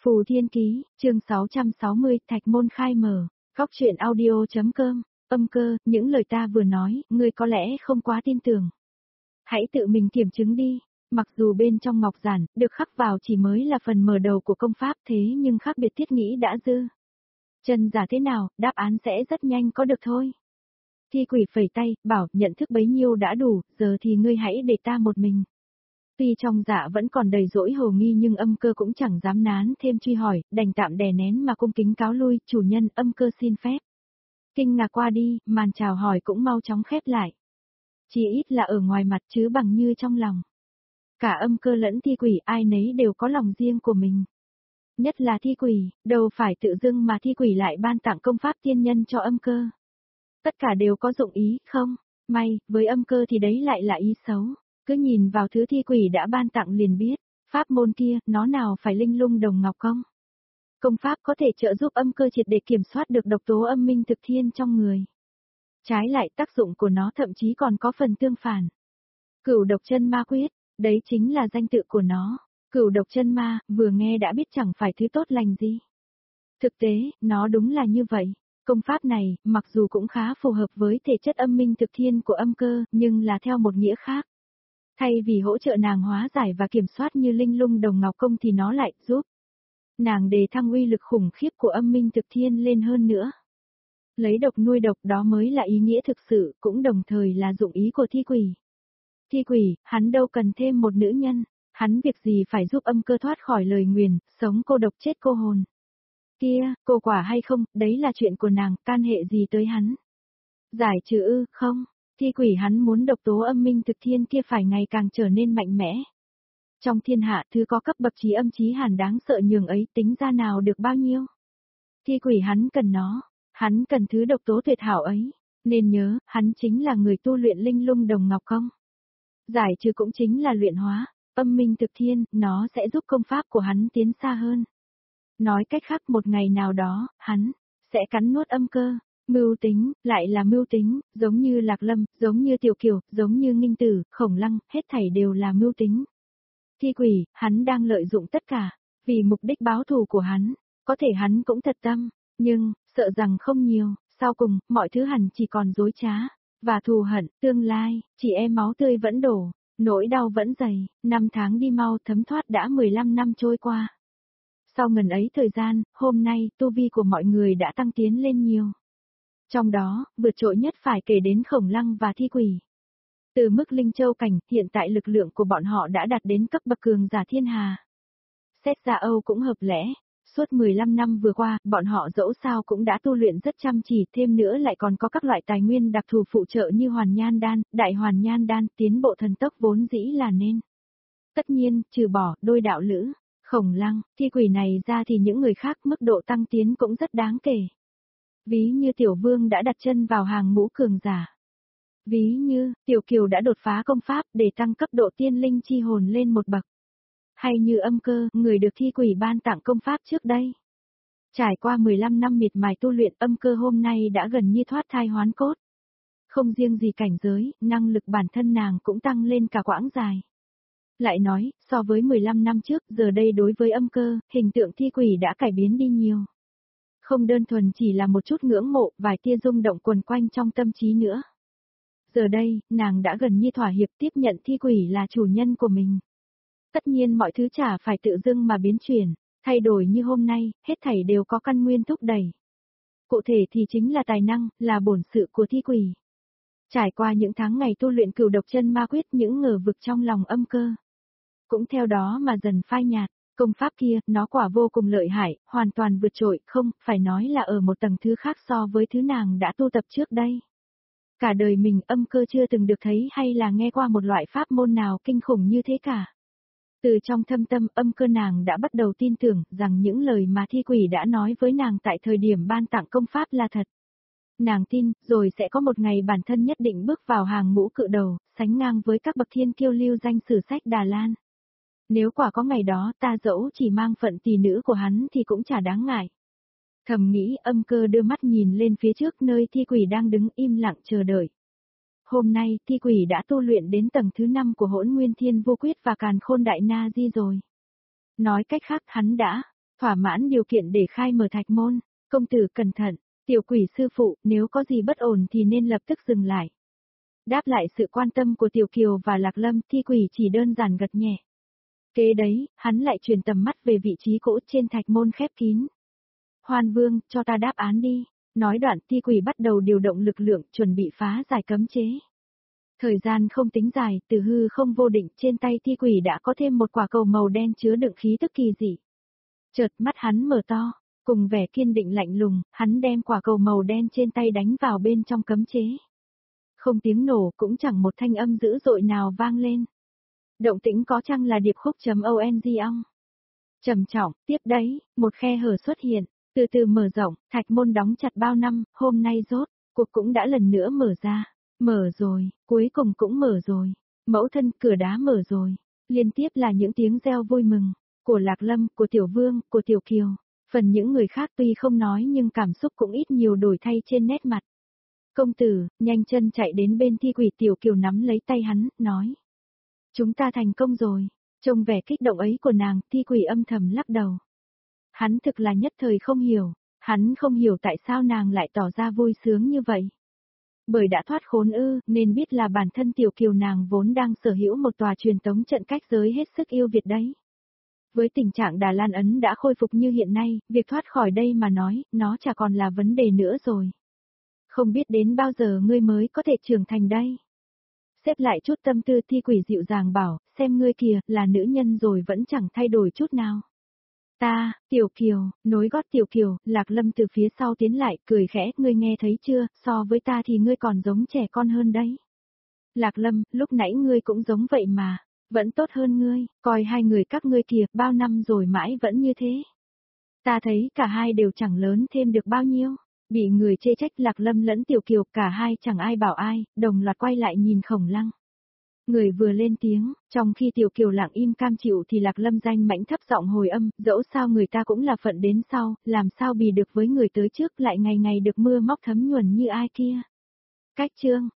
Phù Thiên Ký, chương 660, Thạch Môn khai mở, góc truyện audio.com, Âm Cơ, những lời ta vừa nói, ngươi có lẽ không quá tin tưởng. Hãy tự mình kiểm chứng đi, mặc dù bên trong ngọc giản, được khắc vào chỉ mới là phần mở đầu của công pháp thế nhưng khác biệt thiết nghĩ đã dư. Chân giả thế nào, đáp án sẽ rất nhanh có được thôi. Thi Quỷ phẩy tay, bảo nhận thức bấy nhiêu đã đủ, giờ thì ngươi hãy để ta một mình. Tuy trong dạ vẫn còn đầy dỗi hồ nghi nhưng Âm Cơ cũng chẳng dám nán thêm truy hỏi, đành tạm đè nén mà cung kính cáo lui, chủ nhân Âm Cơ xin phép. Kinh ngạc qua đi, màn chào hỏi cũng mau chóng khép lại. Chỉ ít là ở ngoài mặt chứ bằng như trong lòng. Cả Âm Cơ lẫn Thi Quỷ ai nấy đều có lòng riêng của mình. Nhất là Thi Quỷ, đâu phải tự dưng mà Thi Quỷ lại ban tặng công pháp tiên nhân cho Âm Cơ. Tất cả đều có dụng ý, không? May, với Âm Cơ thì đấy lại là ý xấu. Cứ nhìn vào thứ Thi Quỷ đã ban tặng liền biết, pháp môn kia, nó nào phải linh lung đồng ngọc không? Công pháp có thể trợ giúp Âm Cơ triệt để kiểm soát được độc tố âm minh thực thiên trong người. Trái lại tác dụng của nó thậm chí còn có phần tương phản. Cửu độc chân ma quyết, đấy chính là danh tự của nó. Cửu độc chân ma, vừa nghe đã biết chẳng phải thứ tốt lành gì. Thực tế, nó đúng là như vậy. Công pháp này, mặc dù cũng khá phù hợp với thể chất âm minh thực thiên của Âm Cơ, nhưng là theo một nghĩa khác. Thay vì hỗ trợ nàng hóa giải và kiểm soát như linh lung đồng ngọc công thì nó lại giúp nàng đề thăng uy lực khủng khiếp của âm minh thực thiên lên hơn nữa. Lấy độc nuôi độc đó mới là ý nghĩa thực sự, cũng đồng thời là dụng ý của Thi Quỷ. Thi Quỷ, hắn đâu cần thêm một nữ nhân, hắn việc gì phải giúp Âm Cơ thoát khỏi lời nguyền, sống cô độc chết cô hồn. Kia, cô quả hay không, đấy là chuyện của nàng, can hệ gì tới hắn. Giải trừ ư, không. Thi Quỷ hắn muốn độc tố âm minh thực thiên kia phải ngày càng trở nên mạnh mẽ. Trong thiên hạ thứ có cấp bậc trí âm trí hàn đáng sợ nhường ấy tính ra nào được bao nhiêu. Thi Quỷ hắn cần nó, hắn cần thứ độc tố tuyệt hảo ấy, nên nhớ, hắn chính là người tu luyện linh lung đồng ngọc công. Giải trừ cũng chính là luyện hóa, âm minh thực thiên, nó sẽ giúp công pháp của hắn tiến xa hơn. Nói cách khác một ngày nào đó, hắn sẽ cắn nuốt Âm Cơ. Mưu tính, lại là mưu tính, giống như Lạc Lâm, giống như Tiểu Kiều, giống như Nghinh Tử, Khổng Lăng, hết thảy đều là mưu tính. Thi Quỷ, hắn đang lợi dụng tất cả, vì mục đích báo thù của hắn, có thể hắn cũng thật tâm, nhưng, sợ rằng không nhiều, sau cùng, mọi thứ hẳn chỉ còn dối trá, và thù hận, tương lai, chị em máu tươi vẫn đổ, nỗi đau vẫn dày, năm tháng đi mau thấm thoát đã 15 năm trôi qua. Sau ngần ấy thời gian, hôm nay, tu vi của mọi người đã tăng tiến lên nhiều. Trong đó, vượt trội nhất phải kể đến Khổng Lăng và Thi Quỷ. Từ mức Linh Châu cảnh, hiện tại lực lượng của bọn họ đã đạt đến cấp bậc cường giả thiên hà. Xét ra Âu cũng hợp lẽ, suốt 15 năm vừa qua, bọn họ dẫu sao cũng đã tu luyện rất chăm chỉ, thêm nữa lại còn có các loại tài nguyên đặc thù phụ trợ như Hoàn Nhan Đan, Đại Hoàn Nhan Đan, tiến bộ thần tốc vốn dĩ là nên. Tất nhiên, trừ bỏ đôi đạo lữ, Khổng Lăng, Thi Quỷ này ra thì những người khác mức độ tăng tiến cũng rất đáng kể. Ví như Tiểu Vương đã đặt chân vào hàng ngũ cường giả. Ví như, Tiểu Kiều đã đột phá công pháp để tăng cấp độ tiên linh chi hồn lên một bậc. Hay như Âm Cơ, người được Thi Quỷ ban tặng công pháp trước đây. Trải qua 15 năm miệt mài tu luyện, Âm Cơ hôm nay đã gần như thoát thai hoán cốt. Không riêng gì cảnh giới, năng lực bản thân nàng cũng tăng lên cả quãng dài. Lại nói, so với 15 năm trước, giờ đây đối với Âm Cơ, hình tượng Thi Quỷ đã cải biến đi nhiều. Không đơn thuần chỉ là một chút ngưỡng mộ, vài tia rung động quần quanh trong tâm trí nữa. Giờ đây, nàng đã gần như thỏa hiệp tiếp nhận Thi Quỷ là chủ nhân của mình. Tất nhiên mọi thứ chả phải tự dưng mà biến chuyển, thay đổi như hôm nay, hết thảy đều có căn nguyên thúc đẩy. Cụ thể thì chính là tài năng, là bổn sự của Thi Quỷ. Trải qua những tháng ngày tu luyện cửu độc chân ma quyết, những ngờ vực trong lòng Âm Cơ cũng theo đó mà dần phai nhạt. Công pháp kia, nó quả vô cùng lợi hại, hoàn toàn vượt trội, không, phải nói là ở một tầng thứ khác so với thứ nàng đã tu tập trước đây. Cả đời mình Âm Cơ chưa từng được thấy hay là nghe qua một loại pháp môn nào kinh khủng như thế cả. Từ trong thâm tâm Âm Cơ nàng đã bắt đầu tin tưởng rằng những lời mà Thi Quỷ đã nói với nàng tại thời điểm ban tặng công pháp là thật. Nàng tin, rồi sẽ có một ngày bản thân nhất định bước vào hàng ngũ cự đầu, sánh ngang với các bậc thiên kiêu lưu danh sử sách Đà Lan. Nếu quả có ngày đó ta dẫu chỉ mang phận tỷ nữ của hắn thì cũng chả đáng ngại. Thầm nghĩ Âm Cơ đưa mắt nhìn lên phía trước nơi Thi Quỷ đang đứng im lặng chờ đợi. Hôm nay Thi Quỷ đã tu luyện đến tầng thứ 5 của Hỗn Nguyên Thiên Vô Quyết và Càn Khôn Đại Na Di rồi. Nói cách khác hắn đã thỏa mãn điều kiện để khai mở thạch môn. Công tử cẩn thận, tiểu quỷ sư phụ, nếu có gì bất ổn thì nên lập tức dừng lại. Đáp lại sự quan tâm của Tiểu Kiều và Lạc Lâm, thi quỷ chỉ đơn giản gật nhẹ. Kế đấy, hắn lại chuyển tầm mắt về vị trí cỗ trên thạch môn khép kín. Hoan Vương, cho ta đáp án đi. Nói đoạn thi quỷ bắt đầu điều động lực lượng chuẩn bị phá giải cấm chế. Thời gian không tính dài, từ hư không vô định trên tay thi quỷ đã có thêm một quả cầu màu đen chứa đựng khí tức kỳ dị. Chợt mắt hắn mở to, cùng vẻ kiên định lạnh lùng, hắn đem quả cầu màu đen trên tay đánh vào bên trong cấm chế. Không tiếng nổ cũng chẳng một thanh âm dữ dội nào vang lên. Động tĩnh có chăng là điệp khúc.ong ong. Trầm trọng, tiếp đấy, một khe hở xuất hiện, từ từ mở rộng, thạch môn đóng chặt bao năm, hôm nay rốt, cuộc cũng đã lần nữa mở ra. Mở rồi, cuối cùng cũng mở rồi. Mẫu thân, cửa đá mở rồi. Liên tiếp là những tiếng reo vui mừng. Của Lạc Lâm, của Tiểu Vương, của Tiểu Kiều. Phần những người khác tuy không nói nhưng cảm xúc cũng ít nhiều đổi thay trên nét mặt. Công tử, nhanh chân chạy đến bên thi quỷ. Tiểu Kiều nắm lấy tay hắn, nói. Chúng ta thành công rồi. Trông vẻ kích động ấy của nàng, thi quỷ âm thầm lắc đầu. Hắn thực là nhất thời không hiểu. Hắn không hiểu tại sao nàng lại tỏ ra vui sướng như vậy. Bởi đã thoát khốn nên biết là bản thân Tiểu Kiều nàng vốn đang sở hữu một tòa truyền tống trận cách giới hết sức yêu Việt đấy. Với tình trạng Đà Lan Ấn đã khôi phục như hiện nay, việc thoát khỏi đây mà nói, nó chả còn là vấn đề nữa rồi. Không biết đến bao giờ ngươi mới có thể trưởng thành đây. Xếp lại chút tâm tư, thi quỷ dịu dàng bảo, xem ngươi kìa, là nữ nhân rồi vẫn chẳng thay đổi chút nào. Ta, Tiểu Kiều, nối gót Tiểu Kiều, Lạc Lâm từ phía sau tiến lại, cười khẽ, ngươi nghe thấy chưa, so với ta thì ngươi còn giống trẻ con hơn đấy. Lạc Lâm, lúc nãy ngươi cũng giống vậy mà, vẫn tốt hơn ngươi, coi hai người các ngươi kìa, bao năm rồi mãi vẫn như thế. Ta thấy cả hai đều chẳng lớn thêm được bao nhiêu. Bị người chê trách Lạc Lâm lẫn Tiểu Kiều, cả hai chẳng ai bảo ai, đồng loạt quay lại nhìn Khổng Lăng. Người vừa lên tiếng, trong khi Tiểu Kiều lặng im cam chịu thì Lạc Lâm danh mãnh thấp giọng hồi âm, dẫu sao người ta cũng là phận đến sau, làm sao bì được với người tới trước lại ngày ngày được mưa móc thấm nhuần như ai kia. Cách chương